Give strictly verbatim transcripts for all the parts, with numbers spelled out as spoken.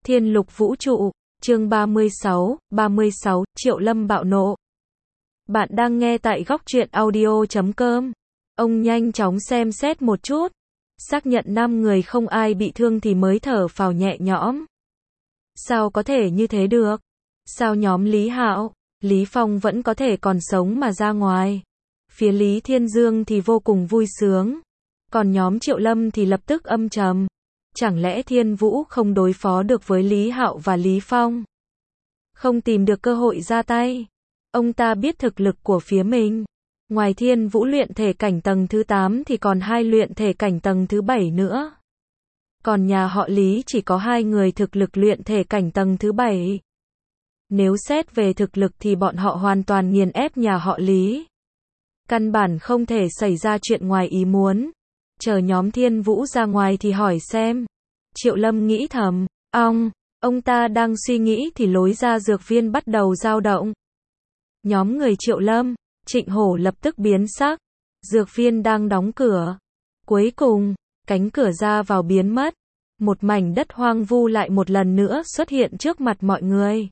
Thiên lục vũ trụ, chương ba mươi sáu, ba mươi sáu, Triệu Lâm bạo nộ. Bạn đang nghe tại góc truyện audio chấm com. Ông nhanh chóng xem xét một chút, xác nhận năm người không ai bị thương thì mới thở phào nhẹ nhõm. Sao có thể như thế được? Sao nhóm Lý Hạo, Lý Phong vẫn có thể còn sống mà ra ngoài? Phía Lý Thiên Dương thì vô cùng vui sướng, còn nhóm Triệu Lâm thì lập tức âm trầm. Chẳng lẽ Thiên Vũ không đối phó được với Lý Hạo và Lý Phong? Không tìm được cơ hội ra tay. Ông ta biết thực lực của phía mình. Ngoài Thiên Vũ luyện thể cảnh tầng thứ tám thì còn hai luyện thể cảnh tầng thứ bảy nữa. Còn nhà họ Lý chỉ có hai người thực lực luyện thể cảnh tầng thứ bảy. Nếu xét về thực lực thì bọn họ hoàn toàn nghiền ép nhà họ Lý. Căn bản không thể xảy ra chuyện ngoài ý muốn. Chờ nhóm Thiên Vũ ra ngoài thì hỏi xem. Triệu Lâm nghĩ thầm, ong, ông ta đang suy nghĩ thì lối ra dược viên bắt đầu dao động. Nhóm người Triệu Lâm, Trịnh Hổ lập tức biến sắc. Dược viên đang đóng cửa. Cuối cùng, cánh cửa ra vào biến mất. Một mảnh đất hoang vu lại một lần nữa xuất hiện trước mặt mọi người.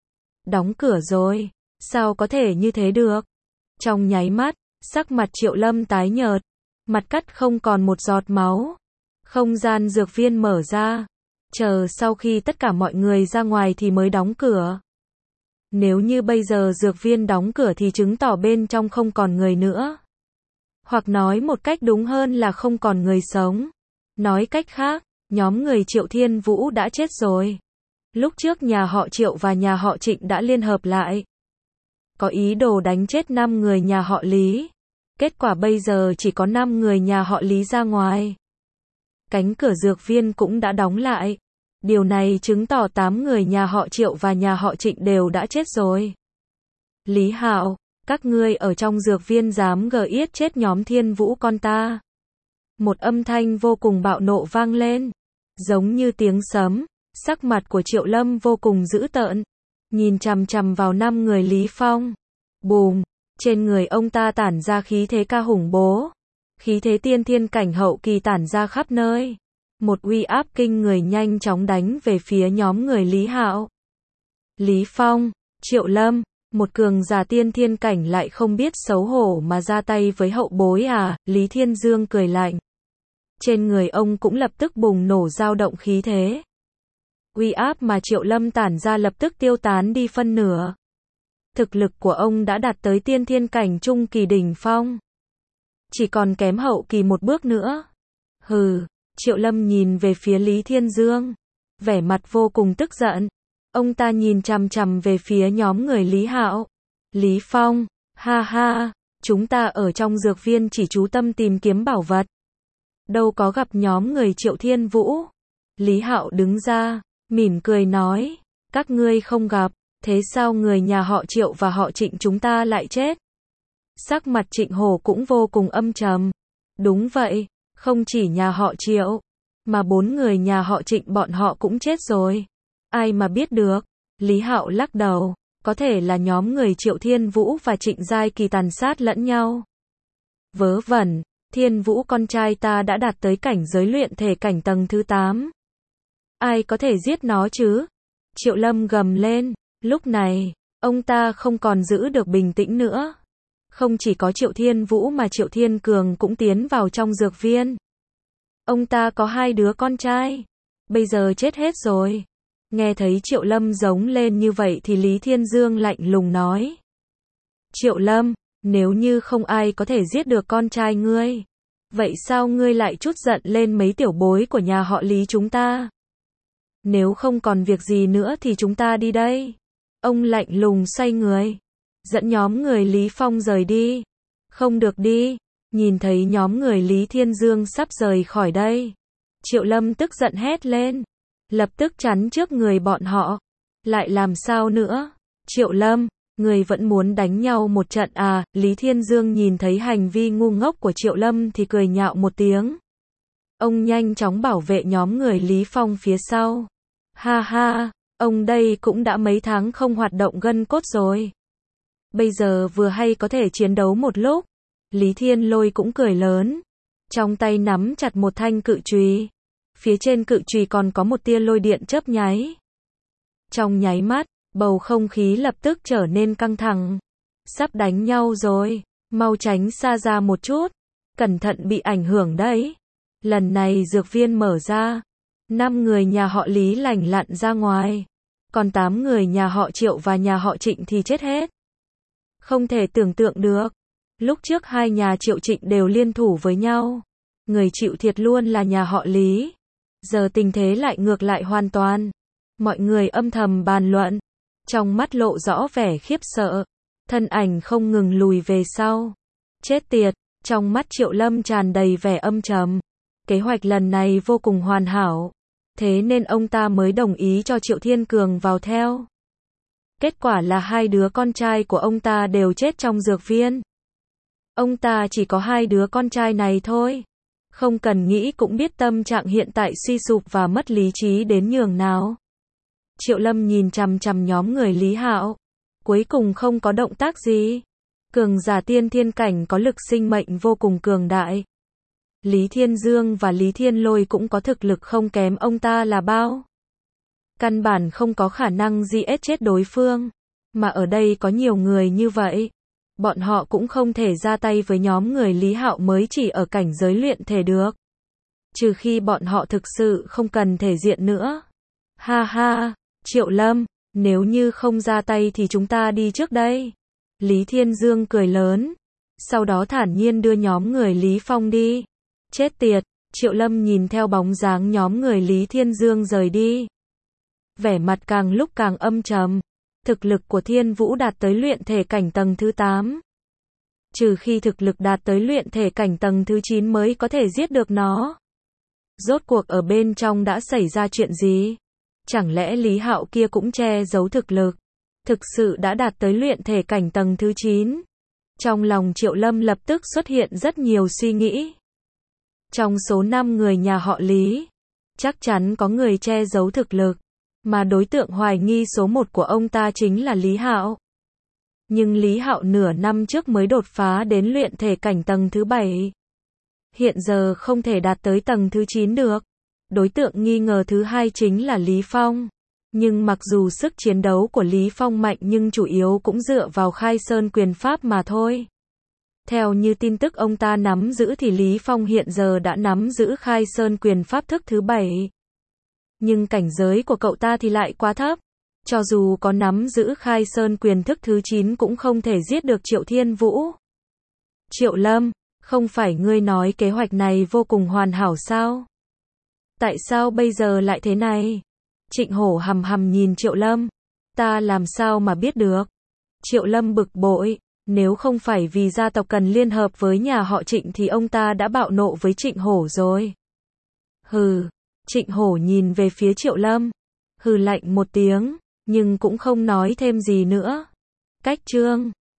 Đóng cửa rồi, sao có thể như thế được? Trong nháy mắt, sắc mặt Triệu Lâm tái nhợt, mặt cắt không còn một giọt máu. Không gian dược viên mở ra, chờ sau khi tất cả mọi người ra ngoài thì mới đóng cửa. Nếu như bây giờ dược viên đóng cửa thì chứng tỏ bên trong không còn người nữa. Hoặc nói một cách đúng hơn là không còn người sống. Nói cách khác, nhóm người Triệu Thiên Vũ đã chết rồi. Lúc trước nhà họ Triệu và nhà họ Trịnh đã liên hợp lại, có ý đồ đánh chết năm người nhà họ Lý. Kết quả bây giờ chỉ có năm người nhà họ Lý ra ngoài. Cánh cửa dược viên cũng đã đóng lại. Điều này chứng tỏ tám người nhà họ Triệu và nhà họ Trịnh đều đã chết rồi. Lý Hạo, các ngươi ở trong dược viên dám gờ yết chết nhóm Thiên Vũ con ta. Một âm thanh vô cùng bạo nộ vang lên, giống như tiếng sấm. Sắc mặt của Triệu Lâm vô cùng dữ tợn, nhìn chằm chằm vào năm người Lý Phong. Bùm, trên người ông ta tản ra khí thế ca hùng bố. Khí thế tiên thiên cảnh hậu kỳ tản ra khắp nơi. Một uy áp kinh người nhanh chóng đánh về phía nhóm người Lý Hạo. Lý Phong, Triệu Lâm, một cường giả tiên thiên cảnh lại không biết xấu hổ mà ra tay với hậu bối à? Lý Thiên Dương cười lạnh. Trên người ông cũng lập tức bùng nổ dao động khí thế. Uy áp mà Triệu Lâm tản ra lập tức tiêu tán đi phân nửa. Thực lực của ông đã đạt tới tiên thiên cảnh trung kỳ đỉnh phong. Chỉ còn kém hậu kỳ một bước nữa. Hừ, Triệu Lâm nhìn về phía Lý Thiên Dương, vẻ mặt vô cùng tức giận. Ông ta nhìn chằm chằm về phía nhóm người Lý Hạo. Lý Phong, ha ha, chúng ta ở trong dược viên chỉ chú tâm tìm kiếm bảo vật. Đâu có gặp nhóm người Triệu Thiên Vũ. Lý Hạo đứng ra, mỉm cười nói, các ngươi không gặp, thế sao người nhà họ Triệu và họ Trịnh chúng ta lại chết? Sắc mặt Trịnh Hổ cũng vô cùng âm trầm. Đúng vậy, không chỉ nhà họ Triệu, mà bốn người nhà họ Trịnh bọn họ cũng chết rồi. Ai mà biết được? Lý Hạo lắc đầu, có thể là nhóm người Triệu Thiên Vũ và Trịnh Giai Kỳ tàn sát lẫn nhau. Vớ vẩn, Thiên Vũ con trai ta đã đạt tới cảnh giới luyện thể cảnh tầng thứ tám. Ai có thể giết nó chứ? Triệu Lâm gầm lên. Lúc này, ông ta không còn giữ được bình tĩnh nữa. Không chỉ có Triệu Thiên Vũ mà Triệu Thiên Cường cũng tiến vào trong dược viên. Ông ta có hai đứa con trai, bây giờ chết hết rồi. Nghe thấy Triệu Lâm giống lên như vậy thì Lý Thiên Dương lạnh lùng nói. Triệu Lâm, nếu như không ai có thể giết được con trai ngươi, vậy sao ngươi lại trút giận lên mấy tiểu bối của nhà họ Lý chúng ta? Nếu không còn việc gì nữa thì chúng ta đi đây. Ông lạnh lùng xoay người, dẫn nhóm người Lý Phong rời đi. Không được đi. Nhìn thấy nhóm người Lý Thiên Dương sắp rời khỏi đây, Triệu Lâm tức giận hét lên, lập tức chắn trước người bọn họ. Lại làm sao nữa? Triệu Lâm, người vẫn muốn đánh nhau một trận à? Lý Thiên Dương nhìn thấy hành vi ngu ngốc của Triệu Lâm thì cười nhạo một tiếng. Ông nhanh chóng bảo vệ nhóm người Lý Phong phía sau. Ha ha, ông đây cũng đã mấy tháng không hoạt động gân cốt rồi. Bây giờ vừa hay có thể chiến đấu một lúc. Lý Thiên Lôi cũng cười lớn. Trong tay nắm chặt một thanh cự chùy. Phía trên cự chùy còn có một tia lôi điện chớp nháy. Trong nháy mắt, bầu không khí lập tức trở nên căng thẳng. Sắp đánh nhau rồi, mau tránh xa ra một chút, cẩn thận bị ảnh hưởng đấy. Lần này dược viên mở ra, năm người nhà họ Lý lành lặn ra ngoài, còn tám người nhà họ Triệu và nhà họ Trịnh thì chết hết. Không thể tưởng tượng được, lúc trước hai nhà Triệu Trịnh đều liên thủ với nhau, người chịu thiệt luôn là nhà họ Lý. Giờ tình thế lại ngược lại hoàn toàn. Mọi người âm thầm bàn luận, trong mắt lộ rõ vẻ khiếp sợ, thân ảnh không ngừng lùi về sau. Chết tiệt, trong mắt Triệu Lâm tràn đầy vẻ âm trầm. Kế hoạch lần này vô cùng hoàn hảo, thế nên ông ta mới đồng ý cho Triệu Thiên Cường vào theo. Kết quả là hai đứa con trai của ông ta đều chết trong dược viên. Ông ta chỉ có hai đứa con trai này thôi. Không cần nghĩ cũng biết tâm trạng hiện tại suy sụp và mất lý trí đến nhường nào. Triệu Lâm nhìn chằm chằm nhóm người Lý Hạo, cuối cùng không có động tác gì. Cường giả tiên thiên cảnh có lực sinh mệnh vô cùng cường đại. Lý Thiên Dương và Lý Thiên Lôi cũng có thực lực không kém ông ta là bao. Căn bản không có khả năng giết chết đối phương. Mà ở đây có nhiều người như vậy, bọn họ cũng không thể ra tay với nhóm người Lý Hạo mới chỉ ở cảnh giới luyện thể được. Trừ khi bọn họ thực sự không cần thể diện nữa. Ha ha, Triệu Lâm, nếu như không ra tay thì chúng ta đi trước đây. Lý Thiên Dương cười lớn, sau đó thản nhiên đưa nhóm người Lý Phong đi. Chết tiệt, Triệu Lâm nhìn theo bóng dáng nhóm người Lý Thiên Dương rời đi. Vẻ mặt càng lúc càng âm trầm. Thực lực của Thiên Vũ đạt tới luyện thể cảnh tầng thứ tám. Trừ khi thực lực đạt tới luyện thể cảnh tầng thứ chín mới có thể giết được nó. Rốt cuộc ở bên trong đã xảy ra chuyện gì? Chẳng lẽ Lý Hạo kia cũng che giấu thực lực? Thực sự đã đạt tới luyện thể cảnh tầng thứ chín. Trong lòng Triệu Lâm lập tức xuất hiện rất nhiều suy nghĩ. Trong số năm người nhà họ Lý, chắc chắn có người che giấu thực lực. Mà đối tượng hoài nghi số một của ông ta chính là Lý Hạo. Nhưng Lý Hạo nửa năm trước mới đột phá đến luyện thể cảnh tầng thứ bảy. Hiện giờ không thể đạt tới tầng thứ chín được. Đối tượng nghi ngờ thứ hai chính là Lý Phong. Nhưng mặc dù sức chiến đấu của Lý Phong mạnh nhưng chủ yếu cũng dựa vào khai sơn quyền pháp mà thôi. Theo như tin tức ông ta nắm giữ thì Lý Phong hiện giờ đã nắm giữ khai sơn quyền pháp thức thứ bảy. Nhưng cảnh giới của cậu ta thì lại quá thấp. Cho dù có nắm giữ khai sơn quyền thức thứ chín cũng không thể giết được Triệu Thiên Vũ. Triệu Lâm, không phải ngươi nói kế hoạch này vô cùng hoàn hảo sao? Tại sao bây giờ lại thế này? Trịnh Hổ hầm hầm nhìn Triệu Lâm. Ta làm sao mà biết được? Triệu Lâm bực bội. Nếu không phải vì gia tộc cần liên hợp với nhà họ Trịnh thì ông ta đã bạo nộ với Trịnh Hổ rồi. Hừ. Trịnh Hổ nhìn về phía Triệu Lâm. Hừ lạnh một tiếng, nhưng cũng không nói thêm gì nữa. Cách chương